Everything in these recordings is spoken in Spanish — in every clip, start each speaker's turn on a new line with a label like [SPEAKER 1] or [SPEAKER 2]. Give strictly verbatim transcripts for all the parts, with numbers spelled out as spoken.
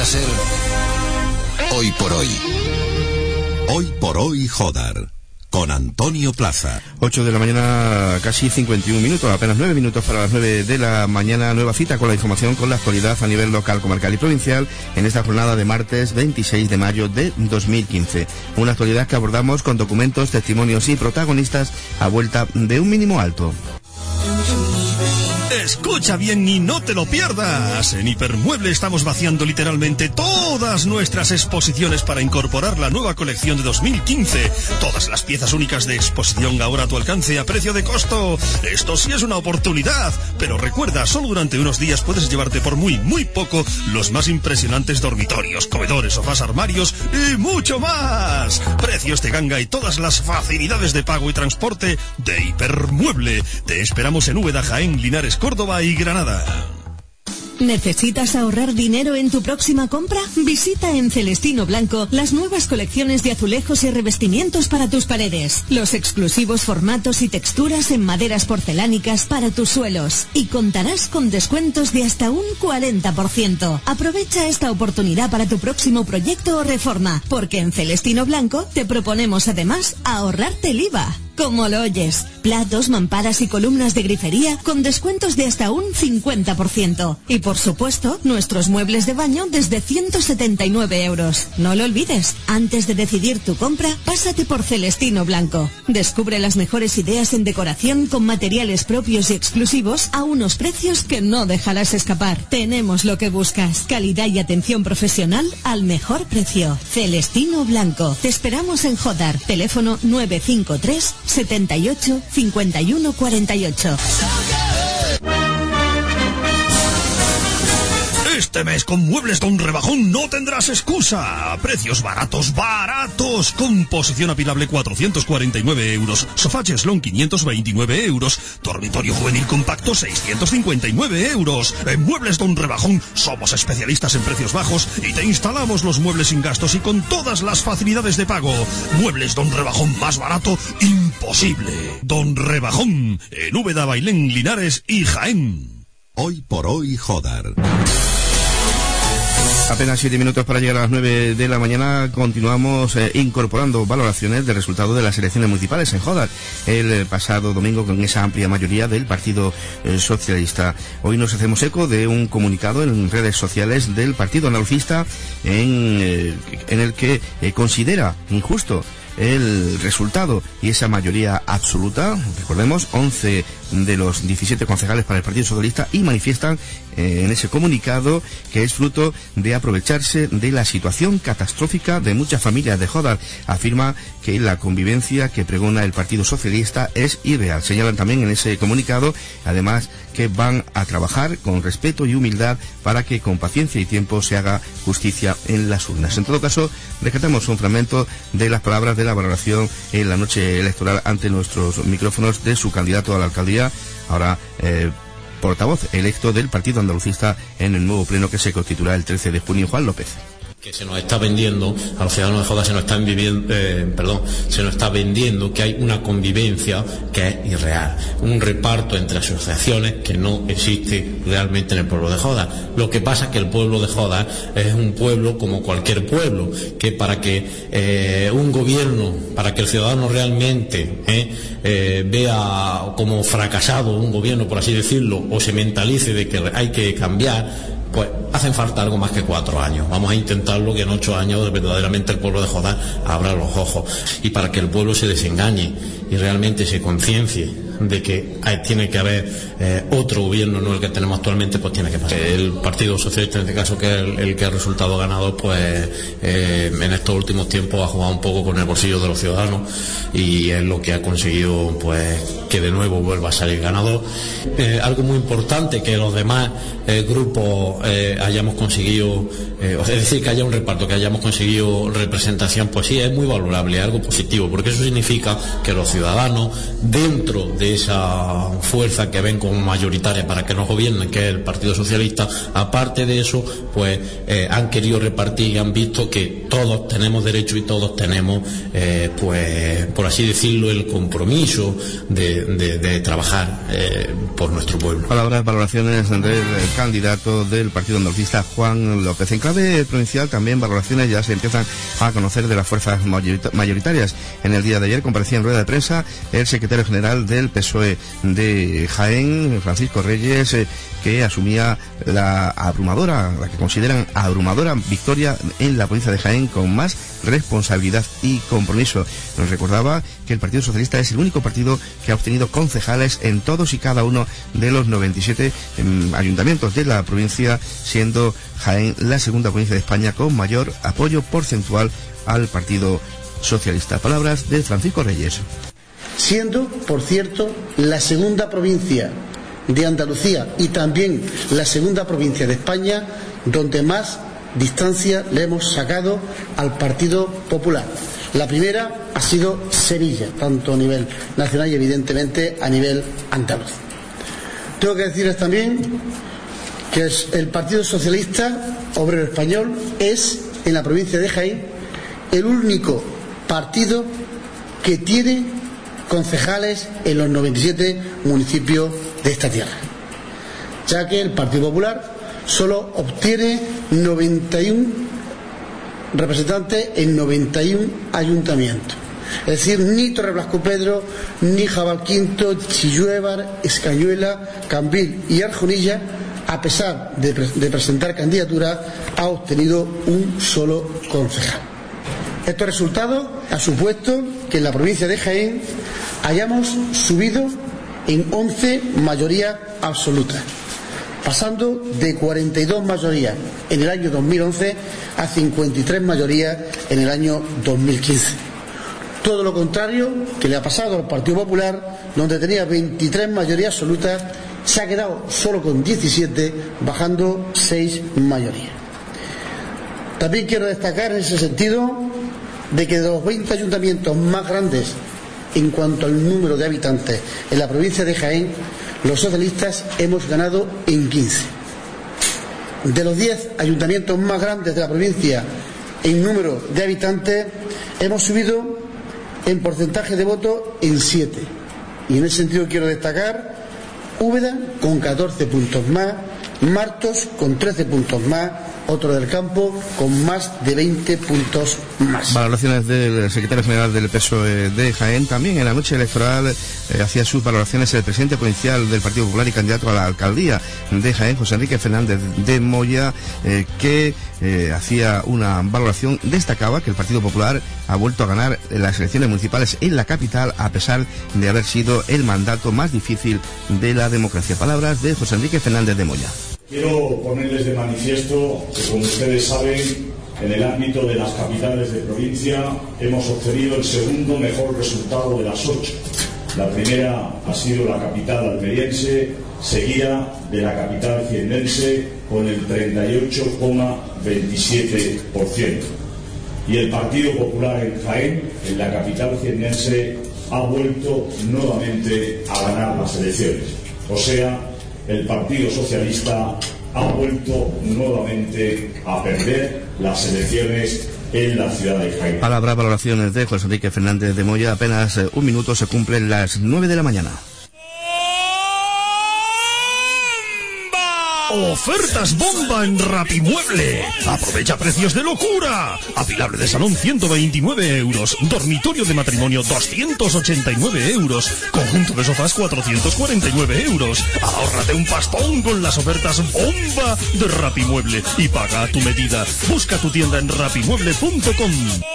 [SPEAKER 1] ser hoy por hoy. Hoy por hoy Jodar, con Antonio Plaza.
[SPEAKER 2] ocho de la mañana, casi cincuenta y un minutos, apenas nueve minutos para las nueve de la mañana. Nueva cita con la información, con la actualidad a nivel local, comarcal y provincial en esta jornada de martes veintiséis de mayo de dos mil quince. Una actualidad que abordamos con documentos, testimonios y protagonistas a vuelta de un mínimo alto.
[SPEAKER 3] Escucha bien y no te lo pierdas. En Hipermueble estamos vaciando literalmente todas nuestras exposiciones para incorporar la nueva colección de dos mil quince. Todas las piezas únicas de exposición ahora a tu alcance a precio de costo. Esto sí es una oportunidad. Pero recuerda, solo durante unos días puedes llevarte por muy, muy poco los más impresionantes dormitorios, comedores, sofás, armarios y mucho más. Precios de ganga y todas las facilidades de pago y transporte de Hipermueble. Te esperamos en Úbeda, Jaén, Linares, Córdoba y Granada.
[SPEAKER 4] ¿Necesitas ahorrar dinero en tu próxima compra? Visita en Celestino Blanco las nuevas colecciones de azulejos y revestimientos para tus paredes, los exclusivos formatos y texturas en maderas porcelánicas para tus suelos, y contarás con descuentos de hasta un cuarenta por ciento. Aprovecha esta oportunidad para tu próximo proyecto o reforma, porque en Celestino Blanco te proponemos además ahorrarte el I V A. Como lo oyes, platos, mamparas y columnas de grifería con descuentos de hasta un cincuenta por ciento. Y por supuesto, nuestros muebles de baño desde ciento setenta y nueve euros. No lo olvides, antes de decidir tu compra, pásate por Celestino Blanco. Descubre las mejores ideas en decoración con materiales propios y exclusivos a unos precios que no dejarás escapar. Tenemos lo que buscas, calidad y atención profesional al mejor precio. Celestino Blanco. Te esperamos en Jodar, teléfono nueve cinco tres setenta y ocho cincuenta y uno cuarenta y ocho.
[SPEAKER 3] Este mes con Muebles Don Rebajón no tendrás excusa. Precios baratos, baratos. Composición apilable cuatrocientos cuarenta y nueve euros. Sofá Cheslón quinientos veintinueve euros. Dormitorio juvenil compacto seiscientos cincuenta y nueve euros. En Muebles Don Rebajón somos especialistas en precios bajos y te instalamos los muebles sin gastos y con todas las facilidades de pago. Muebles Don Rebajón, más barato imposible. Don Rebajón en Úbeda, Bailén, Linares y Jaén.
[SPEAKER 1] Hoy por hoy Jodar.
[SPEAKER 2] Apenas siete minutos para llegar a las nueve de la mañana. Continuamos eh, incorporando valoraciones del resultado de las elecciones municipales en Jodar el eh, pasado domingo con esa amplia mayoría del Partido eh, Socialista. Hoy nos hacemos eco de un comunicado en redes sociales del Partido Andalucista en, eh, en el que eh, considera injusto el resultado y esa mayoría absoluta. Recordemos, once de los diecisiete concejales para el Partido Socialista, y manifiestan eh, en ese comunicado que es fruto de aprovecharse de la situación catastrófica de muchas familias de Jodar. Afirma que la convivencia que pregona el Partido Socialista es irreal. Señalan también en ese comunicado, además, que van a trabajar con respeto y humildad para que con paciencia y tiempo se haga justicia en las urnas. En todo caso, rescatamos un fragmento de las palabras de la valoración en la noche electoral ante nuestros micrófonos de su candidato a la alcaldía, ahora eh, portavoz electo del Partido Andalucista en el nuevo pleno que se constituirá el trece de junio, Juan López.
[SPEAKER 5] Que se nos está vendiendo, a los ciudadanos de Jodar se nos están viviendo, eh, perdón, se nos está vendiendo que hay una convivencia que es irreal, un reparto entre asociaciones que no existe realmente en el pueblo de Jodar. Lo que pasa es que el pueblo de Jodar es un pueblo como cualquier pueblo, que para que eh, un gobierno, para que el ciudadano realmente eh, eh, vea como fracasado un gobierno, por así decirlo, o se mentalice de que hay que cambiar, pues hacen falta algo más que cuatro años. Vamos a intentarlo que en ocho años verdaderamente el pueblo de Jodar abra los ojos, y para que el pueblo se desengañe y realmente se conciencie de que hay, tiene que haber eh, otro gobierno, no el que tenemos actualmente, pues tiene que pasar. El Partido Socialista, en este caso, que es el, el que ha resultado ganador, pues eh, en estos últimos tiempos ha jugado un poco con el bolsillo de los ciudadanos, y es lo que ha conseguido, pues, que de nuevo vuelva a salir ganador. Eh, algo muy importante, que los demás eh, grupos eh, hayamos conseguido, eh, es decir, que haya un reparto, que hayamos conseguido representación, pues sí, es muy valorable, es algo positivo, porque eso significa que los ciudadanos, dentro de de esa fuerza que ven como mayoritaria para que nos gobiernen, que es el Partido Socialista, aparte de eso, pues eh, han querido repartir y han visto que todos tenemos derecho y todos tenemos, eh, pues, por así decirlo, el compromiso de, de, de trabajar eh, por nuestro pueblo.
[SPEAKER 2] Palabras, valoraciones del candidato del Partido Andalucista, Juan López. En clave provincial también valoraciones ya se empiezan a conocer de las fuerzas mayoritarias. En el día de ayer comparecía en rueda de prensa el secretario general del P S O E de Jaén, Francisco Reyes, eh, que asumía la abrumadora, la que consideran abrumadora victoria en la provincia de Jaén con más responsabilidad y compromiso. Nos recordaba que el Partido Socialista es el único partido que ha obtenido concejales en todos y cada uno de los noventa y siete eh, ayuntamientos de la provincia, siendo Jaén la segunda provincia de España con mayor apoyo porcentual al Partido Socialista. Palabras de Francisco Reyes.
[SPEAKER 6] Siendo, por cierto, la segunda provincia de Andalucía y también la segunda provincia de España donde más distancia le hemos sacado al Partido Popular. La primera ha sido Sevilla, tanto a nivel nacional y evidentemente a nivel andaluz. Tengo que decirles también que es el Partido Socialista Obrero Español es, en la provincia de Jaén, el único partido que tiene concejales en los noventa y siete municipios de esta tierra, ya que el Partido Popular solo obtiene noventa y uno representantes en noventa y uno ayuntamientos. Es decir, ni Torreblasco-Pedro, ni Jabalquinto, Chilluévar, Escañuela, Cambril y Arjonilla, a pesar de, pre de presentar candidatura, ha obtenido un solo concejal. Estos resultados han supuesto que en la provincia de Jaén hayamos subido en once mayorías absolutas, pasando de cuarenta y dos mayorías en el año dos mil once a cincuenta y tres mayorías en el año dos mil quince. Todo lo contrario que le ha pasado al Partido Popular, donde tenía veintitrés mayorías absolutas, se ha quedado solo con diecisiete, bajando seis mayorías. También quiero destacar en ese sentido de que de los veinte ayuntamientos más grandes en cuanto al número de habitantes en la provincia de Jaén, los socialistas hemos ganado en quince. De los diez ayuntamientos más grandes de la provincia en número de habitantes, hemos subido en porcentaje de voto en siete. Y en ese sentido quiero destacar Úbeda con catorce puntos más, Martos con trece puntos más, Otro del Campo con más de veinte puntos más.
[SPEAKER 2] Valoraciones del secretario general del P S O E de Jaén. También en la noche electoral eh, hacía sus valoraciones el presidente provincial del Partido Popular y candidato a la alcaldía de Jaén, José Enrique Fernández de Moya, eh, que eh, hacía una valoración. Destacaba que el Partido Popular ha vuelto a ganar las elecciones municipales en la capital a pesar de haber sido el mandato más difícil de la democracia. Palabras de José Enrique Fernández de Moya.
[SPEAKER 7] Quiero ponerles de manifiesto que, como ustedes saben, en el ámbito de las capitales de provincia hemos obtenido el segundo mejor resultado de las ocho. La primera ha sido la capital almeriense, seguida de la capital jiennense con el treinta y ocho coma veintisiete por ciento. Y el Partido Popular en Jaén, en la capital jiennense, ha vuelto nuevamente a ganar las elecciones. O sea, el Partido Socialista ha vuelto nuevamente a perder las elecciones en la ciudad de Jaén.
[SPEAKER 2] Palabras, valoraciones de José Enrique Fernández de Moya. Apenas eh, un minuto, se cumplen las nueve de la mañana.
[SPEAKER 3] Ofertas bomba en Rapimueble. Aprovecha precios de locura. Afilable de salón ciento veintinueve euros. Dormitorio de matrimonio doscientos ochenta y nueve euros. Conjunto de sofás cuatrocientos cuarenta y nueve euros. Ahórrate un pastón con las ofertas bomba de Rapimueble y paga a tu medida. Busca tu tienda en rapimueble punto com.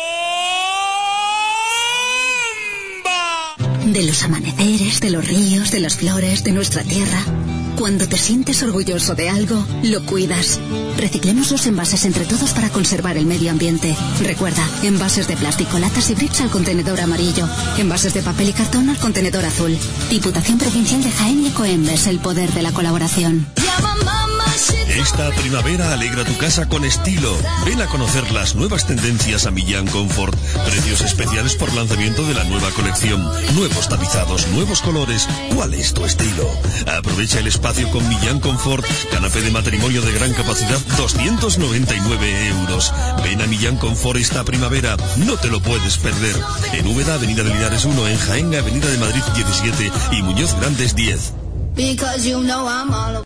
[SPEAKER 8] De los amaneceres, de los ríos, de las flores, de nuestra tierra. Cuando te sientes orgulloso de algo, lo cuidas. Reciclemos los envases entre todos para conservar el medio ambiente. Recuerda, envases de plástico, latas y bricks al contenedor amarillo. Envases de papel y cartón al contenedor azul. Diputación Provincial de Jaén y Ecoembes, el poder de la colaboración.
[SPEAKER 3] Esta primavera alegra tu casa con estilo. Ven a conocer las nuevas tendencias a Millán Confort. Precios especiales por lanzamiento de la nueva colección. Nuevos tapizados, nuevos colores. ¿Cuál es tu estilo? Aprovecha el espacio con Millán Confort. Canapé de matrimonio de gran capacidad, doscientos noventa y nueve euros. Ven a Millán Confort esta primavera. No te lo puedes perder. En Úbeda, Avenida de Linares uno, en Jaén, Avenida de Madrid diecisiete y Muñoz Grandes diez.